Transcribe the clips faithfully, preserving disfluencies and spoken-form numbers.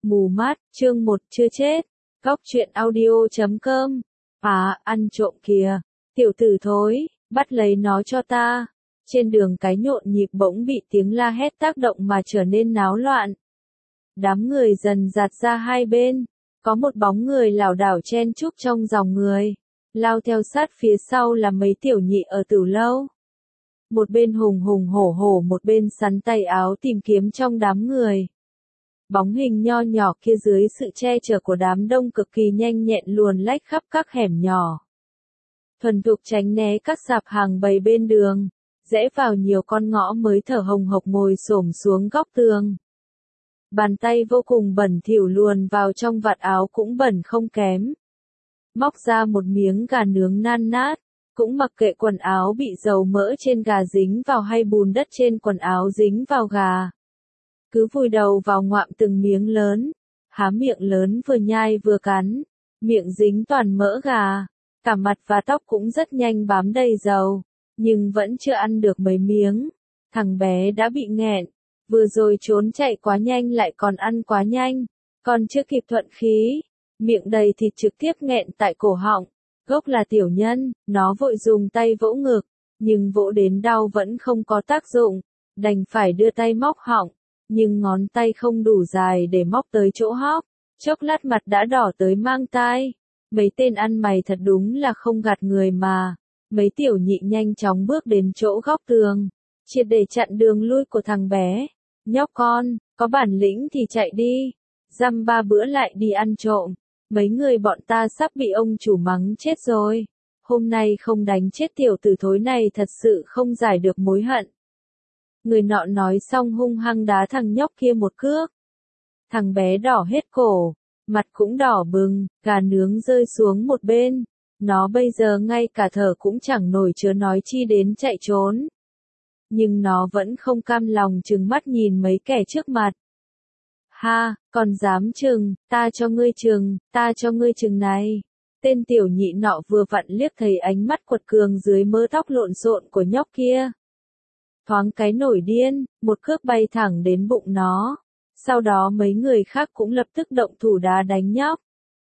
Mù mắt, chương một chưa chết. Góc truyện audio chấm com. À, ăn trộm kìa. Tiểu tử thối, bắt lấy nó cho ta. Trên đường cái nhộn nhịp bỗng bị tiếng la hét tác động mà trở nên náo loạn. Đám người dần dạt ra hai bên. Có một bóng người lảo đảo chen chúc trong dòng người. Lao theo sát phía sau là mấy tiểu nhị ở tửu lâu. Một bên hùng hùng hổ hổ, một bên sắn tay áo tìm kiếm trong đám người. Bóng hình nho nhỏ kia dưới sự che chở của đám đông cực kỳ nhanh nhẹn luồn lách khắp các hẻm nhỏ. Thuần thục tránh né các sạp hàng bày bên đường, rẽ vào nhiều con ngõ mới thở hồng hộc ngồi xổm xuống góc tường. Bàn tay vô cùng bẩn thỉu luồn vào trong vạt áo cũng bẩn không kém. Móc ra một miếng gà nướng nan nát, cũng mặc kệ quần áo bị dầu mỡ trên gà dính vào hay bùn đất trên quần áo dính vào gà. Cứ vùi đầu vào ngoạm từng miếng lớn, há miệng lớn vừa nhai vừa cắn, miệng dính toàn mỡ gà, cả mặt và tóc cũng rất nhanh bám đầy dầu, nhưng vẫn chưa ăn được mấy miếng. Thằng bé đã bị nghẹn, vừa rồi trốn chạy quá nhanh lại còn ăn quá nhanh, còn chưa kịp thuận khí, miệng đầy thịt trực tiếp nghẹn tại cổ họng. Gốc là tiểu nhân, nó vội dùng tay vỗ ngực, nhưng vỗ đến đau vẫn không có tác dụng, đành phải đưa tay móc họng, nhưng ngón tay không đủ dài để móc tới chỗ hóp, chốc lát mặt đã đỏ tới mang tai. Mấy tên ăn mày thật đúng là không gạt người mà. Mấy tiểu nhị nhanh chóng bước đến chỗ góc tường, triệt để chặn đường lui của thằng bé. Nhóc con, có bản lĩnh thì chạy đi, dăm ba bữa lại đi ăn trộm. Mấy người bọn ta sắp bị ông chủ mắng chết rồi. Hôm nay không đánh chết tiểu tử thối này thật sự không giải được mối hận. Người nọ nói xong hung hăng đá thằng nhóc kia một cước. Thằng bé đỏ hết cổ, mặt cũng đỏ bừng, gà nướng rơi xuống một bên. Nó bây giờ ngay cả thở cũng chẳng nổi chớ nói chi đến chạy trốn. Nhưng nó vẫn không cam lòng trừng mắt nhìn mấy kẻ trước mặt. Ha, còn dám chừng, ta cho ngươi chừng, ta cho ngươi chừng này. Tên tiểu nhị nọ vừa vặn liếc thấy ánh mắt quật cường dưới mớ tóc lộn xộn của nhóc kia. Thoáng cái nổi điên, một cước bay thẳng đến bụng nó. Sau đó mấy người khác cũng lập tức động thủ đá đánh nhóc.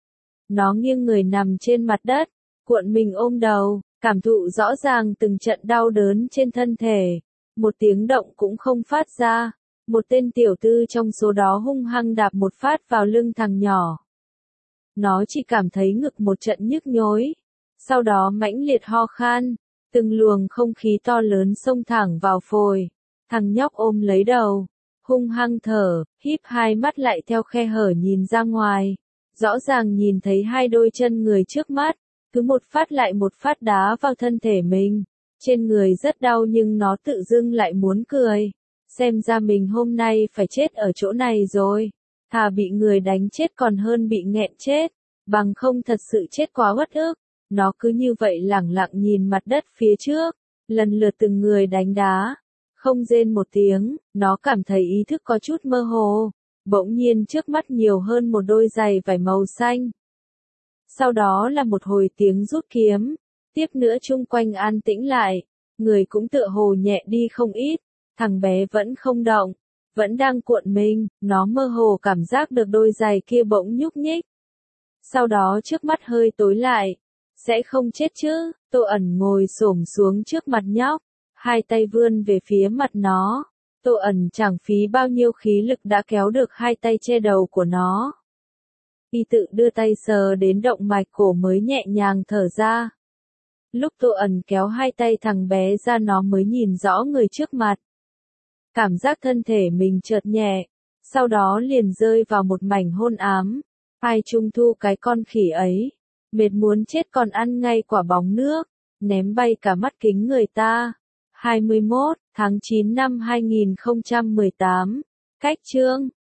Nó nghiêng người nằm trên mặt đất, cuộn mình ôm đầu, cảm thụ rõ ràng từng trận đau đớn trên thân thể. Một tiếng động cũng không phát ra. Một tên tiểu tư trong số đó hung hăng đạp một phát vào lưng thằng nhỏ. Nó chỉ cảm thấy ngực một trận nhức nhối. Sau đó mãnh liệt ho khan, từng luồng không khí to lớn xông thẳng vào phổi. Thằng nhóc ôm lấy đầu, hung hăng thở, híp hai mắt lại theo khe hở nhìn ra ngoài. Rõ ràng nhìn thấy hai đôi chân người trước mắt, cứ một phát lại một phát đá vào thân thể mình. Trên người rất đau nhưng nó tự dưng lại muốn cười. Xem ra mình hôm nay phải chết ở chỗ này rồi. Thà bị người đánh chết còn hơn bị nghẹn chết. Bằng không thật sự chết quá uất ức. Nó cứ như vậy lẳng lặng nhìn mặt đất phía trước. Lần lượt từng người đánh đá. Không rên một tiếng, nó cảm thấy ý thức có chút mơ hồ. Bỗng nhiên trước mắt nhiều hơn một đôi giày vải màu xanh. Sau đó là một hồi tiếng rút kiếm. Tiếp nữa chung quanh an tĩnh lại. Người cũng tựa hồ nhẹ đi không ít. Thằng bé vẫn không động, vẫn đang cuộn mình, nó mơ hồ cảm giác được đôi giày kia bỗng nhúc nhích. Sau đó trước mắt hơi tối lại, sẽ không chết chứ, Tô Ẩn ngồi xổm xuống trước mặt nhóc, hai tay vươn về phía mặt nó. Tô Ẩn chẳng phí bao nhiêu khí lực đã kéo được hai tay che đầu của nó. Y tự đưa tay sờ đến động mạch cổ mới nhẹ nhàng thở ra. Lúc Tô Ẩn kéo hai tay thằng bé ra nó mới nhìn rõ người trước mặt. Cảm giác thân thể mình chợt nhẹ, sau đó liền rơi vào một mảnh hôn ám. Ai trung thu cái con khỉ ấy, mệt muốn chết còn ăn ngay quả bóng nước, ném bay cả mắt kính người ta. hai mươi mốt tháng chín năm hai nghìn không trăm mười tám, cách chương.